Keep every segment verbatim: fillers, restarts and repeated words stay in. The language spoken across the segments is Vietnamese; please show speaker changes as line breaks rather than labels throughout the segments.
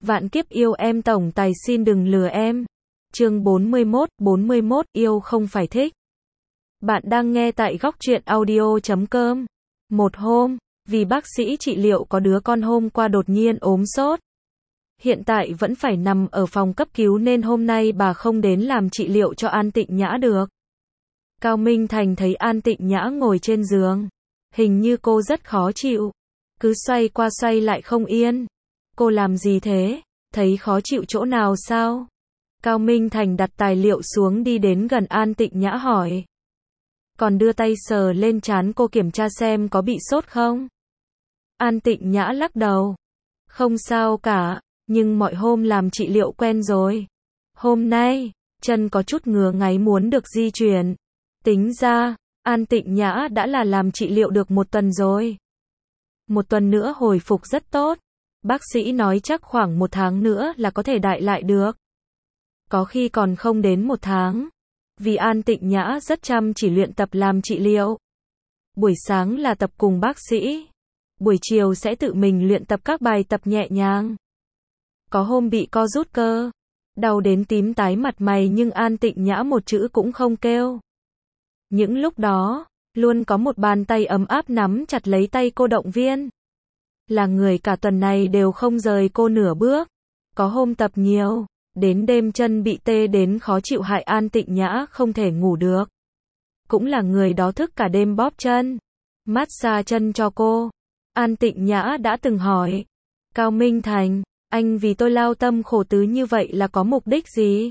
Vạn kiếp yêu em tổng tài xin đừng lừa em. Chương bốn mươi mốt, bốn mươi mốt, yêu không phải thích. Bạn đang nghe tại góc truyện audio chấm com. Một hôm, vì bác sĩ trị liệu có đứa con hôm qua đột nhiên ốm sốt. Hiện tại vẫn phải nằm ở phòng cấp cứu nên hôm nay bà không đến làm trị liệu cho An Tịnh Nhã được. Cao Minh Thành thấy An Tịnh Nhã ngồi trên giường. Hình như cô rất khó chịu. Cứ xoay qua xoay lại không yên. Cô làm gì thế? Thấy khó chịu chỗ nào sao? Cao Minh Thành đặt tài liệu xuống đi đến gần An Tịnh Nhã hỏi. Còn đưa tay sờ lên trán cô kiểm tra xem có bị sốt không? An Tịnh Nhã lắc đầu. Không sao cả, nhưng mọi hôm làm trị liệu quen rồi. Hôm nay, chân có chút ngứa ngáy muốn được di chuyển. Tính ra, An Tịnh Nhã đã là làm trị liệu được một tuần rồi. Một tuần nữa hồi phục rất tốt. Bác sĩ nói chắc khoảng một tháng nữa là có thể đại lại được. Có khi còn không đến một tháng. Vì An Tịnh Nhã rất chăm chỉ luyện tập làm trị liệu. Buổi sáng là tập cùng bác sĩ. Buổi chiều sẽ tự mình luyện tập các bài tập nhẹ nhàng. Có hôm bị co rút cơ. Đau đến tím tái mặt mày nhưng An Tịnh Nhã một chữ cũng không kêu. Những lúc đó, luôn có một bàn tay ấm áp nắm chặt lấy tay cô động viên. Là người cả tuần này đều không rời cô nửa bước. Có hôm tập nhiều, đến đêm chân bị tê đến khó chịu hại An Tịnh Nhã không thể ngủ được. Cũng là người đó thức cả đêm bóp chân, massage chân cho cô. An Tịnh Nhã đã từng hỏi. Cao Minh Thành, anh vì tôi lao tâm khổ tứ như vậy là có mục đích gì?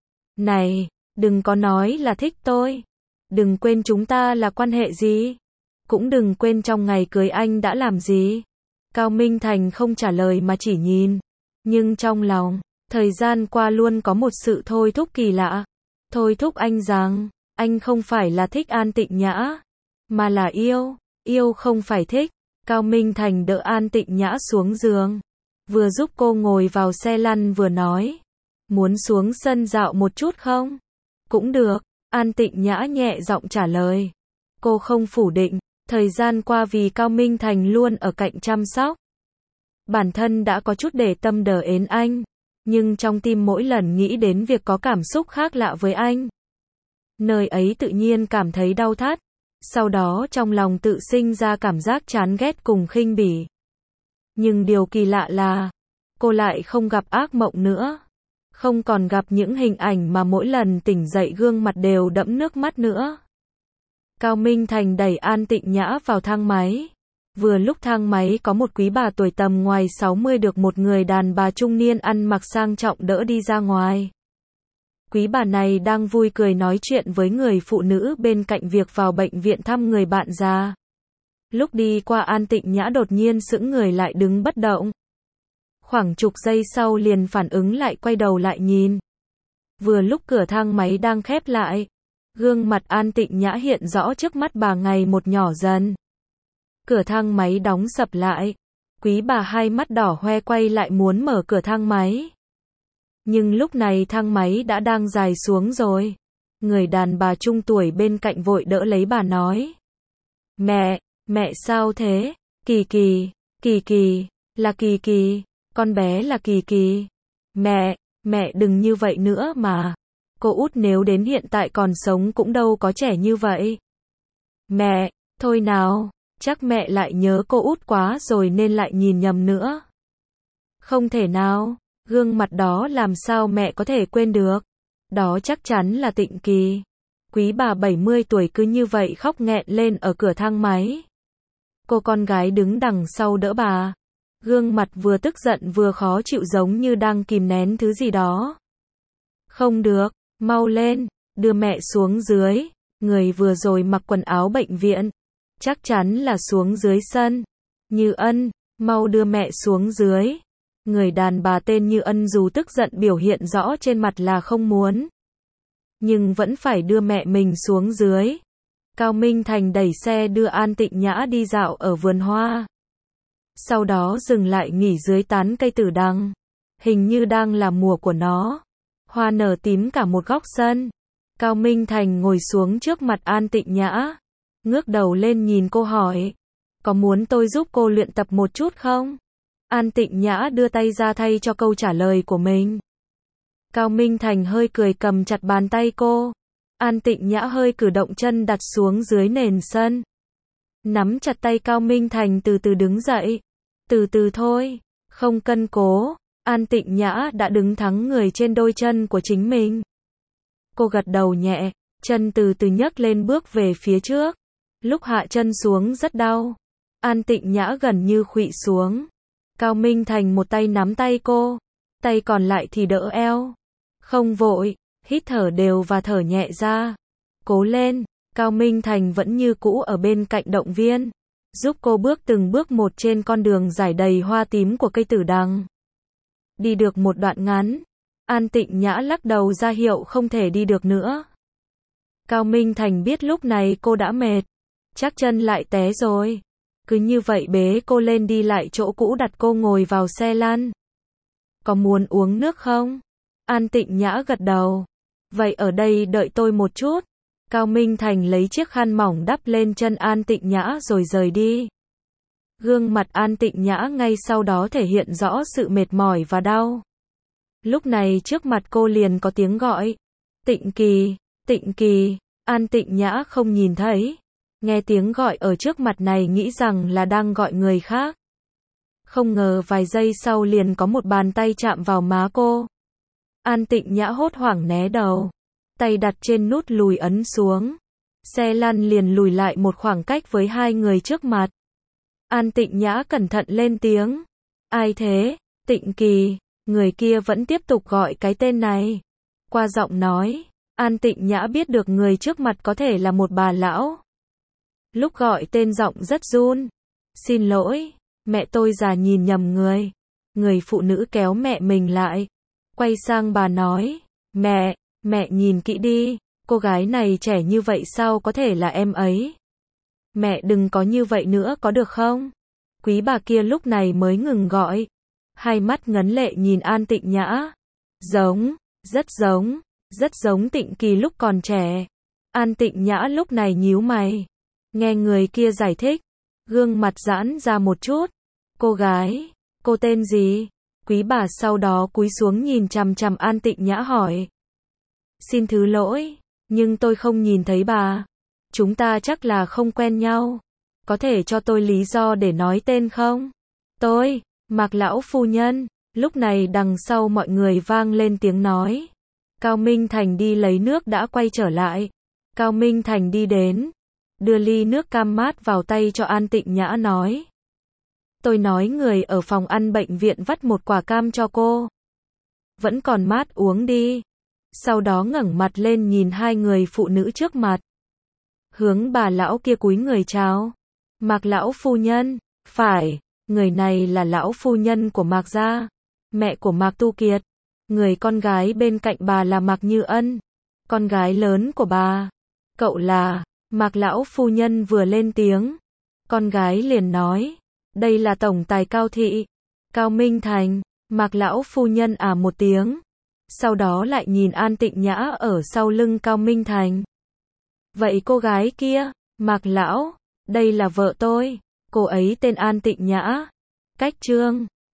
Này, đừng có nói là thích tôi. Đừng quên chúng ta là quan hệ gì. Cũng đừng quên trong ngày cưới anh đã làm gì. Cao Minh Thành không trả lời mà chỉ nhìn. Nhưng trong lòng, thời gian qua luôn có một sự thôi thúc kỳ lạ. Thôi thúc anh rằng, anh không phải là thích An Tịnh Nhã, mà là yêu. Yêu không phải thích. Cao Minh Thành đỡ An Tịnh Nhã xuống giường. Vừa giúp cô ngồi vào xe lăn vừa nói. Muốn xuống sân dạo một chút không? Cũng được. An Tịnh Nhã nhẹ giọng trả lời. Cô không phủ định. Thời gian qua vì Cao Minh Thành luôn ở cạnh chăm sóc. Bản thân đã có chút để tâm đờ ến anh. Nhưng trong tim mỗi lần nghĩ đến việc có cảm xúc khác lạ với anh. Nơi ấy tự nhiên cảm thấy đau thắt. Sau đó trong lòng tự sinh ra cảm giác chán ghét cùng khinh bỉ. Nhưng điều kỳ lạ là, cô lại không gặp ác mộng nữa. Không còn gặp những hình ảnh mà mỗi lần tỉnh dậy gương mặt đều đẫm nước mắt nữa. Cao Minh Thành đẩy An Tịnh Nhã vào thang máy. Vừa lúc thang máy có một quý bà tuổi tầm ngoài sáu mươi được một người đàn bà trung niên ăn mặc sang trọng đỡ đi ra ngoài. Quý bà này đang vui cười nói chuyện với người phụ nữ bên cạnh việc vào bệnh viện thăm người bạn già. Lúc đi qua An Tịnh Nhã đột nhiên sững người lại đứng bất động. Khoảng chục giây sau liền phản ứng lại quay đầu lại nhìn. Vừa lúc cửa thang máy đang khép lại. Gương mặt An Tịnh Nhã hiện rõ trước mắt bà ngày một nhỏ dần. Cửa thang máy đóng sập lại. Quý bà hai mắt đỏ hoe quay lại muốn mở cửa thang máy. Nhưng lúc này thang máy đã đang dài xuống rồi. Người đàn bà trung tuổi bên cạnh vội đỡ lấy bà nói. Mẹ, mẹ sao thế? Kỳ Kỳ, Kỳ Kỳ, là Kỳ Kỳ, con bé là Kỳ Kỳ. Mẹ, mẹ đừng như vậy nữa mà. Cô út nếu đến hiện tại còn sống cũng đâu có trẻ như vậy. Mẹ, thôi nào, chắc mẹ lại nhớ cô út quá rồi nên lại nhìn nhầm nữa. Không thể nào, gương mặt đó làm sao mẹ có thể quên được. Đó chắc chắn là Tịnh Kỳ. Quý bà bảy mươi tuổi cứ như vậy khóc nghẹn lên ở cửa thang máy. Cô con gái đứng đằng sau đỡ bà. Gương mặt vừa tức giận vừa khó chịu giống như đang kìm nén thứ gì đó. Không được, mau lên, đưa mẹ xuống dưới. Người vừa rồi mặc quần áo bệnh viện. Chắc chắn là xuống dưới sân. Như Ân, mau đưa mẹ xuống dưới. Người đàn bà tên Như Ân dù tức giận biểu hiện rõ trên mặt là không muốn. Nhưng vẫn phải đưa mẹ mình xuống dưới. Cao Minh Thành đẩy xe đưa An Tịnh Nhã đi dạo ở vườn hoa. Sau đó dừng lại nghỉ dưới tán cây tử đằng. Hình như đang là mùa của nó. Hoa nở tím cả một góc sân. Cao Minh Thành ngồi xuống trước mặt An Tịnh Nhã. Ngước đầu lên nhìn cô hỏi. Có muốn tôi giúp cô luyện tập một chút không? An Tịnh Nhã đưa tay ra thay cho câu trả lời của mình. Cao Minh Thành hơi cười cầm chặt bàn tay cô. An Tịnh Nhã hơi cử động chân đặt xuống dưới nền sân. Nắm chặt tay Cao Minh Thành từ từ đứng dậy. Từ từ thôi, không cân cố. An Tịnh Nhã đã đứng thắng người trên đôi chân của chính mình. Cô gật đầu nhẹ, chân từ từ nhấc lên bước về phía trước. Lúc hạ chân xuống rất đau. An Tịnh Nhã gần như khuỵu xuống. Cao Minh Thành một tay nắm tay cô, tay còn lại thì đỡ eo. Không vội, hít thở đều và thở nhẹ ra. Cố lên, Cao Minh Thành vẫn như cũ ở bên cạnh động viên, giúp cô bước từng bước một trên con đường trải đầy hoa tím của cây tử đằng. Đi được một đoạn ngắn, An Tịnh Nhã lắc đầu ra hiệu không thể đi được nữa. Cao Minh Thành biết lúc này cô đã mệt, chắc chân lại té rồi. Cứ như vậy bế cô lên đi lại chỗ cũ đặt cô ngồi vào xe lăn. Có muốn uống nước không? An Tịnh Nhã gật đầu. Vậy ở đây đợi tôi một chút. Cao Minh Thành lấy chiếc khăn mỏng đắp lên chân An Tịnh Nhã rồi rời đi. Gương mặt An Tịnh Nhã ngay sau đó thể hiện rõ sự mệt mỏi và đau. Lúc này trước mặt cô liền có tiếng gọi. Tịnh Kỳ, Tịnh Kỳ. An Tịnh Nhã không nhìn thấy. Nghe tiếng gọi ở trước mặt này nghĩ rằng là đang gọi người khác. Không ngờ vài giây sau liền có một bàn tay chạm vào má cô. An Tịnh Nhã hốt hoảng né đầu. Tay đặt trên nút lùi ấn xuống. Xe lăn liền lùi lại một khoảng cách với hai người trước mặt. An Tịnh Nhã cẩn thận lên tiếng. Ai thế? Tịnh Kỳ. Người kia vẫn tiếp tục gọi cái tên này. Qua giọng nói, An Tịnh Nhã biết được người trước mặt có thể là một bà lão. Lúc gọi tên giọng rất run. Xin lỗi, mẹ tôi già nhìn nhầm người. Người phụ nữ kéo mẹ mình lại. Quay sang bà nói, mẹ, mẹ nhìn kỹ đi, cô gái này trẻ như vậy sao có thể là em ấy. Mẹ đừng có như vậy nữa có được không? Quý bà kia lúc này mới ngừng gọi. Hai mắt ngấn lệ nhìn An Tịnh Nhã. Giống, rất giống, rất giống Tịnh Kỳ lúc còn trẻ. An Tịnh Nhã lúc này nhíu mày. Nghe người kia giải thích, gương mặt giãn ra một chút. Cô gái, cô tên gì? Quý bà sau đó cúi xuống nhìn chằm chằm An Tịnh Nhã hỏi. Xin thứ lỗi, nhưng tôi không nhìn thấy bà. Chúng ta chắc là không quen nhau. Có thể cho tôi lý do để nói tên không? Tôi, Mạc lão phu nhân. Lúc này đằng sau mọi người vang lên tiếng nói. Cao Minh Thành đi lấy nước đã quay trở lại. Cao Minh Thành đi đến, đưa ly nước cam mát vào tay cho An Tịnh Nhã nói. Tôi nói người ở phòng ăn bệnh viện vắt một quả cam cho cô. Vẫn còn mát uống đi. Sau đó ngẩng mặt lên nhìn hai người phụ nữ trước mặt. Hướng bà lão kia cúi người chào. Mạc lão phu nhân, phải, người này là lão phu nhân của Mạc gia, mẹ của Mạc Tu Kiệt. Người con gái bên cạnh bà là Mạc Như Ân, con gái lớn của bà. Cậu là, Mạc lão phu nhân vừa lên tiếng. Con gái liền nói, đây là tổng tài Cao thị, Cao Minh Thành. Mạc lão phu nhân à một tiếng. Sau đó lại nhìn An Tịnh Nhã ở sau lưng Cao Minh Thành. Vậy cô gái kia, Mạc lão, đây là vợ tôi, cô ấy tên An Tịnh Nhã. Cách chương